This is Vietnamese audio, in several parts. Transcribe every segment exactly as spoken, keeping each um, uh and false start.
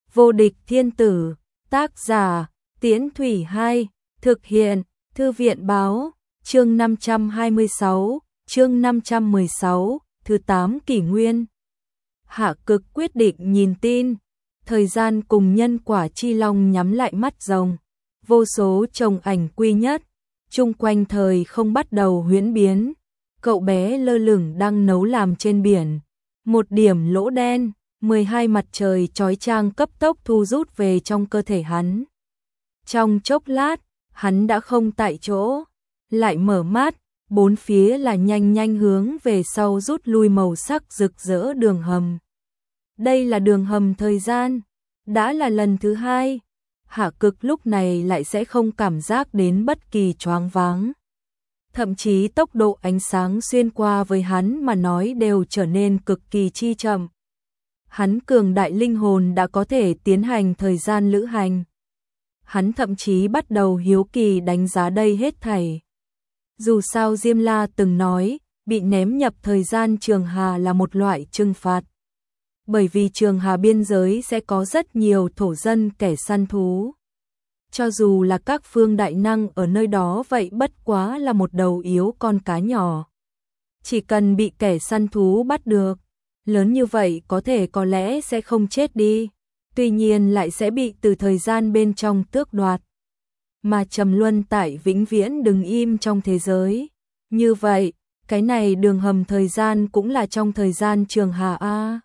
Vô địch thiên tử, tác giả, Tiễn Thủy Hai, thực hiện, Thư viện báo, chương năm trăm hai mươi sáu, chương năm trăm mười sáu, thứ tám kỷ nguyên. Hạ Cực quyết định nhìn tin, thời gian cùng nhân quả chi long nhắm lại mắt rồng, vô số chồng ảnh quy nhất, chung quanh thời không bắt đầu huyễn biến, cậu bé lơ lửng đang nấu làm trên biển, một điểm lỗ đen, mười hai mặt trời chói chang cấp tốc thu rút về trong cơ thể hắn. Trong chốc lát, hắn đã không tại chỗ, lại mở mắt, bốn phía là nhanh nhanh hướng về sau rút lui màu sắc rực rỡ đường hầm. Đây là đường hầm thời gian, đã là lần thứ hai, Hạ Cực lúc này lại sẽ không cảm giác đến bất kỳ choáng váng. Thậm chí tốc độ ánh sáng xuyên qua với hắn mà nói đều trở nên cực kỳ chi chậm. Hắn cường đại linh hồn đã có thể tiến hành thời gian lữ hành. Hắn thậm chí bắt đầu hiếu kỳ đánh giá đây hết thảy. Dù sao Diêm La từng nói, bị ném nhập thời gian trường hà là một loại trừng phạt. Bởi vì trường hà biên giới sẽ có rất nhiều thổ dân kẻ săn thú. Cho dù là các phương đại năng ở nơi đó vậy bất quá là một đầu yếu con cá nhỏ. Chỉ cần bị kẻ săn thú bắt được, lớn như vậy có thể có lẽ sẽ không chết đi, tuy nhiên lại sẽ bị từ thời gian bên trong tước đoạt. Mà trầm luân tại vĩnh viễn đừng im trong thế giới. Như vậy, cái này đường hầm thời gian cũng là trong thời gian trường hà A.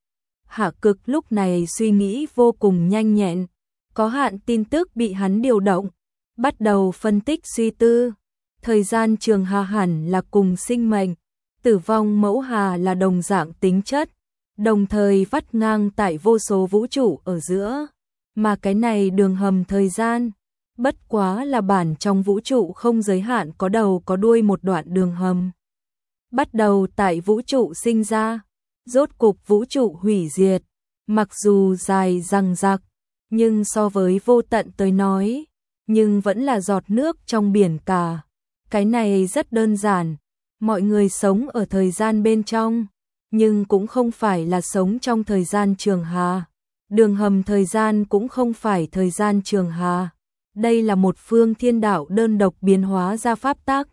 Hạ Cực lúc này suy nghĩ vô cùng nhanh nhẹn, có hạn tin tức bị hắn điều động, bắt đầu phân tích suy tư. Thời gian trường hà hẳn là cùng sinh mệnh, tử vong mẫu hà là đồng dạng tính chất, đồng thời vắt ngang tại vô số vũ trụ ở giữa. Mà cái này đường hầm thời gian, bất quá là bản trong vũ trụ không giới hạn có đầu có đuôi một đoạn đường hầm. Bắt đầu tại vũ trụ sinh ra, rốt cục vũ trụ hủy diệt, mặc dù dài dằng dặc, nhưng so với vô tận tới nói, nhưng vẫn là giọt nước trong biển cả. Cái này rất đơn giản, mọi người sống ở thời gian bên trong, nhưng cũng không phải là sống trong thời gian trường hà. Đường hầm thời gian cũng không phải thời gian trường hà. Đây là một phương thiên đạo đơn độc biến hóa ra pháp tắc.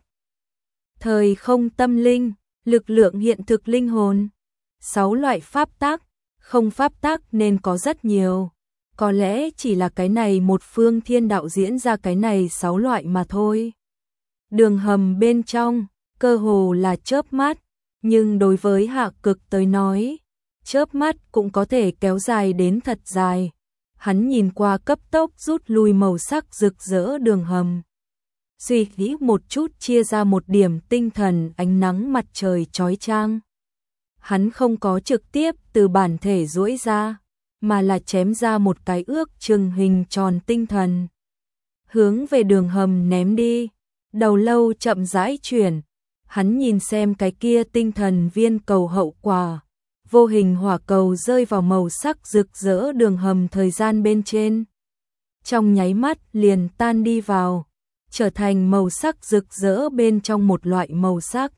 Thời không tâm linh, lực lượng hiện thực linh hồn. Sáu loại pháp tắc, không pháp tắc nên có rất nhiều. Có lẽ chỉ là cái này một phương thiên đạo diễn ra cái này sáu loại mà thôi. Đường hầm bên trong, cơ hồ là chớp mắt, nhưng đối với Hạ Cực tới nói, chớp mắt cũng có thể kéo dài đến thật dài. Hắn nhìn qua cấp tốc rút lui màu sắc rực rỡ đường hầm. Suy nghĩ một chút chia ra một điểm tinh thần ánh nắng mặt trời chói chang. Hắn không có trực tiếp từ bản thể duỗi ra, mà là chém ra một cái ước chừng hình tròn tinh thần. Hướng về đường hầm ném đi, đầu lâu chậm rãi chuyển. Hắn nhìn xem cái kia tinh thần viên cầu hậu quả. Vô hình hỏa cầu rơi vào màu sắc rực rỡ đường hầm thời gian bên trên. Trong nháy mắt liền tan đi vào, trở thành màu sắc rực rỡ bên trong một loại màu sắc.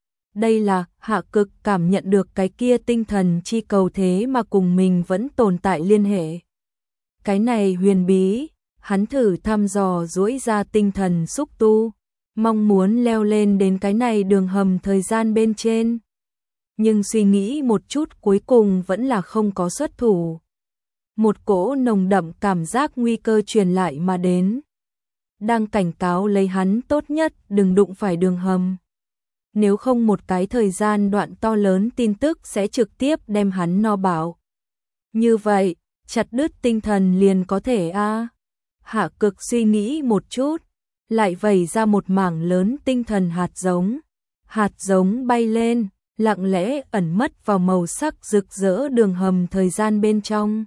Đây là Hạ Cực cảm nhận được cái kia tinh thần chi cầu thế mà cùng mình vẫn tồn tại liên hệ. Cái này huyền bí, hắn thử thăm dò duỗi ra tinh thần xúc tu, mong muốn leo lên đến cái này đường hầm thời gian bên trên. Nhưng suy nghĩ một chút cuối cùng vẫn là không có xuất thủ. Một cỗ nồng đậm cảm giác nguy cơ truyền lại mà đến. Đang cảnh cáo lấy hắn tốt nhất đừng đụng phải đường hầm. Nếu không một cái thời gian đoạn to lớn tin tức sẽ trực tiếp đem hắn no bảo. Như vậy, chặt đứt tinh thần liền có thể a. À. Hạ Cực suy nghĩ một chút, lại vẩy ra một mảng lớn tinh thần hạt giống. Hạt giống bay lên, lặng lẽ ẩn mất vào màu sắc rực rỡ đường hầm thời gian bên trong.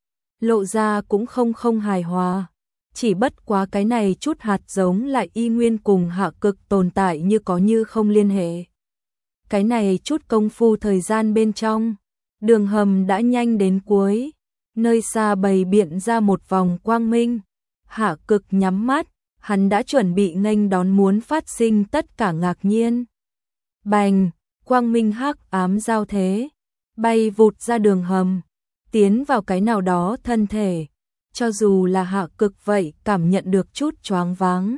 Lộ ra cũng không không hài hòa, chỉ bất quá cái này chút hạt giống lại y nguyên cùng Hạ Cực tồn tại như có như không liên hệ. Cái này chút công phu thời gian bên trong, đường hầm đã nhanh đến cuối, nơi xa bày biện ra một vòng quang minh. Hạ Cực nhắm mắt, hắn đã chuẩn bị nghênh đón muốn phát sinh tất cả ngạc nhiên. Bành! Quang minh hắc ám giao thế, bay vụt ra đường hầm, tiến vào cái nào đó thân thể, cho dù là Hạ Cực vậy cảm nhận được chút choáng váng.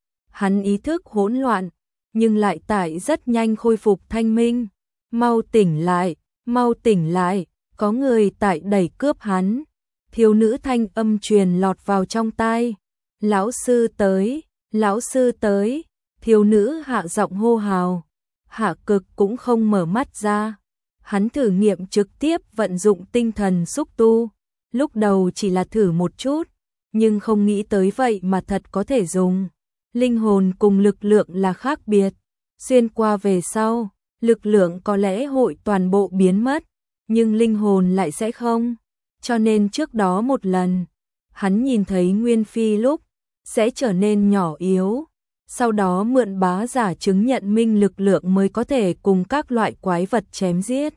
Hắn ý thức hỗn loạn, nhưng lại tại rất nhanh khôi phục thanh minh. Mau tỉnh lại, mau tỉnh lại, có người tại đẩy cướp hắn. Thiếu nữ thanh âm truyền lọt vào trong tai. Lão sư tới, lão sư tới, thiếu nữ hạ giọng hô hào. Hạ Cực cũng không mở mắt ra. Hắn thử nghiệm trực tiếp vận dụng tinh thần xúc tu. Lúc đầu chỉ là thử một chút, nhưng không nghĩ tới vậy mà thật có thể dùng. Linh hồn cùng lực lượng là khác biệt. Xuyên qua về sau, lực lượng có lẽ hội toàn bộ biến mất, nhưng linh hồn lại sẽ không. Cho nên trước đó một lần, hắn nhìn thấy Nguyên Phi lúc, sẽ trở nên nhỏ yếu. Sau đó mượn bá giả chứng nhận minh lực lượng mới có thể cùng các loại quái vật chém giết.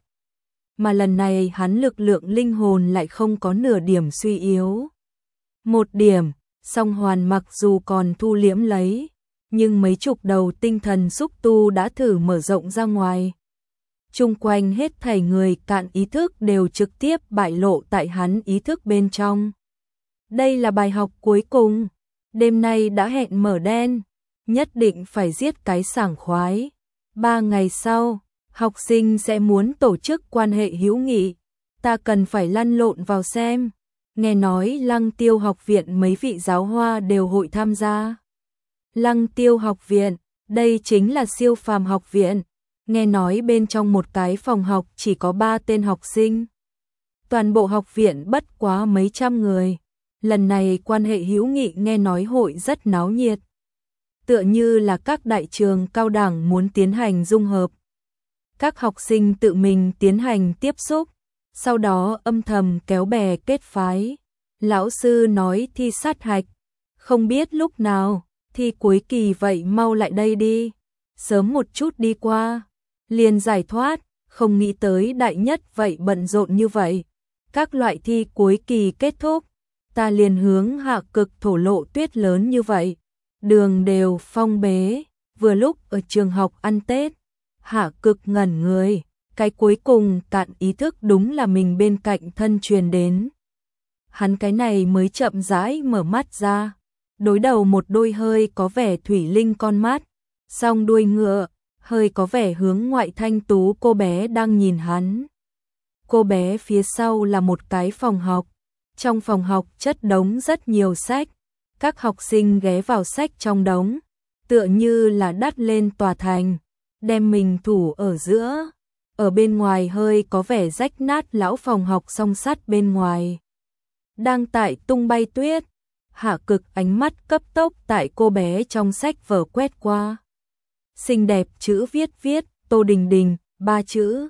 Mà lần này hắn lực lượng linh hồn lại không có nửa điểm suy yếu. Một điểm, song hoàn mặc dù còn thu liễm lấy, nhưng mấy chục đầu tinh thần xúc tu đã thử mở rộng ra ngoài. Chung quanh hết thảy người cạn ý thức đều trực tiếp bại lộ tại hắn ý thức bên trong. Đây là bài học cuối cùng. Đêm nay đã hẹn mở đen, nhất định phải giết cái sảng khoái. Ba ngày sau, học sinh sẽ muốn tổ chức quan hệ hữu nghị. Ta cần phải lăn lộn vào xem. Nghe nói Lăng Tiêu học viện mấy vị giáo hoa đều hội tham gia. Lăng Tiêu học viện, đây chính là siêu phàm học viện. Nghe nói bên trong một cái phòng học chỉ có ba tên học sinh. Toàn bộ học viện bất quá mấy trăm người. Lần này quan hệ hữu nghị nghe nói hội rất náo nhiệt. Tựa như là các đại trường cao đẳng muốn tiến hành dung hợp. Các học sinh tự mình tiến hành tiếp xúc, sau đó âm thầm kéo bè kết phái. Lão sư nói thi sát hạch, không biết lúc nào, thi cuối kỳ vậy mau lại đây đi. Sớm một chút đi qua, liền giải thoát, không nghĩ tới đại nhất vậy bận rộn như vậy. Các loại thi cuối kỳ kết thúc, ta liền hướng Hạ Cực thổ lộ tuyết lớn như vậy. Đường đều phong bế, vừa lúc ở trường học ăn Tết. Hạ Cực ngẩn người, cái cuối cùng cạn ý thức đúng là mình bên cạnh thân truyền đến. Hắn cái này mới chậm rãi mở mắt ra, đối đầu một đôi hơi có vẻ thủy linh con mắt, song đuôi ngựa, hơi có vẻ hướng ngoại thanh tú cô bé đang nhìn hắn. Cô bé phía sau là một cái phòng học, trong phòng học chất đống rất nhiều sách, các học sinh ghé vào sách trong đống, tựa như là đắt lên tòa thành, đem mình thủ ở giữa. Ở bên ngoài hơi có vẻ rách nát lão phòng học song sắt bên ngoài. Đang tại tung bay tuyết, Hạ Cực ánh mắt cấp tốc tại cô bé trong sách vở quét qua. Xinh đẹp chữ viết viết, Tô Đình Đình, ba chữ.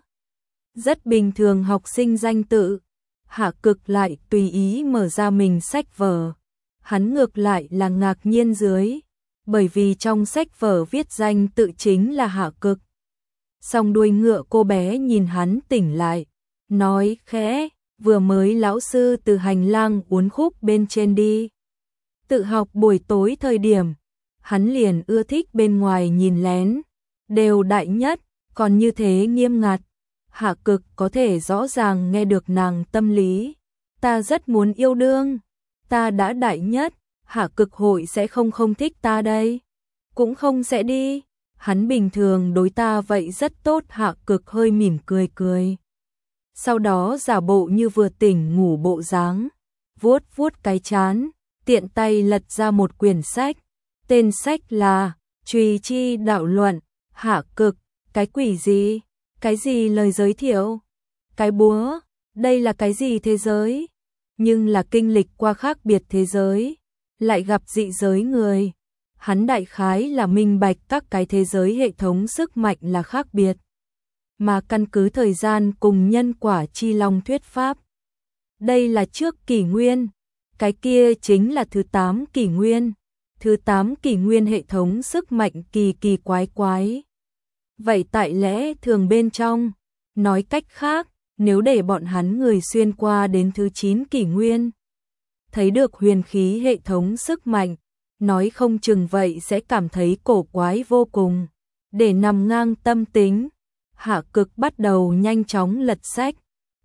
Rất bình thường học sinh danh tự. Hạ Cực lại tùy ý mở ra mình sách vở. Hắn ngược lại là ngạc nhiên dưới, bởi vì trong sách vở viết danh tự chính là Hạ Cực. Song đuôi ngựa cô bé nhìn hắn tỉnh lại, nói khẽ, vừa mới lão sư từ hành lang uốn khúc bên trên đi. Tự học buổi tối thời điểm, hắn liền ưa thích bên ngoài nhìn lén, đều đại nhất, còn như thế nghiêm ngặt. Hạ Cực có thể rõ ràng nghe được nàng tâm lý. Ta rất muốn yêu đương, ta đã đại nhất, Hạ Cực hội sẽ không không thích ta đây. Cũng không sẽ đi, hắn bình thường đối ta vậy rất tốt. Hạ Cực hơi mỉm cười cười. Sau đó giả bộ như vừa tỉnh ngủ bộ dáng, vuốt vuốt cái trán, tiện tay lật ra một quyển sách. Tên sách là Trùy Chi Đạo Luận. Hạ Cực, cái quỷ gì? Cái gì lời giới thiệu? Cái búa, đây là cái gì thế giới? Nhưng là kinh lịch qua khác biệt thế giới, lại gặp dị giới người. Hắn đại khái là minh bạch các cái thế giới hệ thống sức mạnh là khác biệt, mà căn cứ thời gian cùng nhân quả chi long thuyết pháp. Đây là trước kỷ nguyên, cái kia chính là thứ tám kỷ nguyên. Thứ tám kỷ nguyên hệ thống sức mạnh kỳ kỳ quái quái. Vậy tại lẽ thường bên trong, nói cách khác, nếu để bọn hắn người xuyên qua đến thứ chín kỷ nguyên, thấy được huyền khí hệ thống sức mạnh, nói không chừng vậy sẽ cảm thấy cổ quái vô cùng. Để nằm ngang tâm tính, Hạ Cực bắt đầu nhanh chóng lật sách,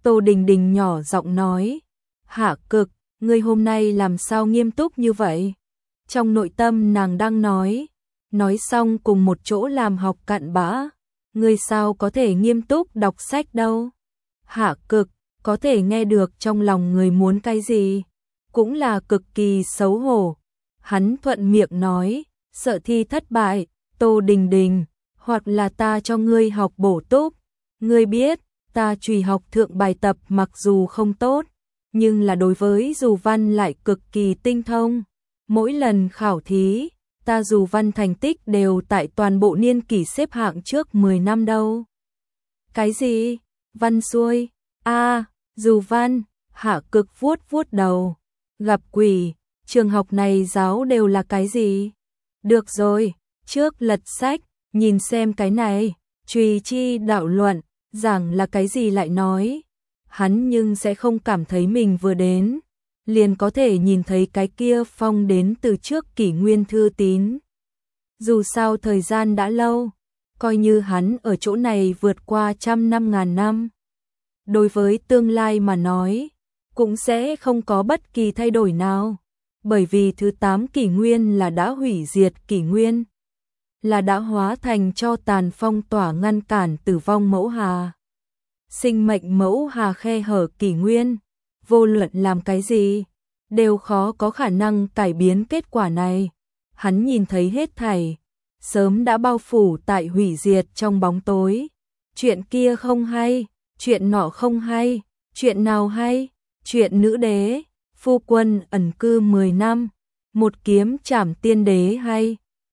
Tô Đình Đình nhỏ giọng nói, Hạ Cực, ngươi hôm nay làm sao nghiêm túc như vậy? Trong nội tâm nàng đang nói, nói xong cùng một chỗ làm học cặn bã, ngươi sao có thể nghiêm túc đọc sách đâu? Hạ Cực, có thể nghe được trong lòng người muốn cái gì, cũng là cực kỳ xấu hổ. Hắn thuận miệng nói, sợ thi thất bại, Tô Đình Đình, hoặc là ta cho ngươi học bổ túc. Ngươi biết, ta trùy học thượng bài tập mặc dù không tốt, nhưng là đối với dù văn lại cực kỳ tinh thông. Mỗi lần khảo thí, ta dù văn thành tích đều tại toàn bộ niên kỷ xếp hạng trước mười năm đâu. Cái gì? Văn xuôi? A, à, dù văn, Hạ Cực vuốt vuốt đầu. Gặp quỷ, trường học này giáo đều là cái gì? Được rồi, trước lật sách, nhìn xem cái này, trùy chi đạo luận, giảng là cái gì lại nói. Hắn nhưng sẽ không cảm thấy mình vừa đến, liền có thể nhìn thấy cái kia phong đến từ trước kỷ nguyên thư tín. Dù sao thời gian đã lâu, coi như hắn ở chỗ này vượt qua trăm năm ngàn năm. Đối với tương lai mà nói, cũng sẽ không có bất kỳ thay đổi nào, bởi vì thứ tám kỷ nguyên là đã hủy diệt kỷ nguyên, là đã hóa thành cho tàn phong tỏa ngăn cản tử vong mẫu hà. Sinh mệnh mẫu hà khe hở kỷ nguyên, vô luận làm cái gì, đều khó có khả năng cải biến kết quả này. Hắn nhìn thấy hết thảy, sớm đã bao phủ tại hủy diệt trong bóng tối. Chuyện kia không hay, chuyện nọ không hay, chuyện nào hay, chuyện nữ đế, phu quân ẩn cư mười năm, một kiếm trảm tiên đế hay,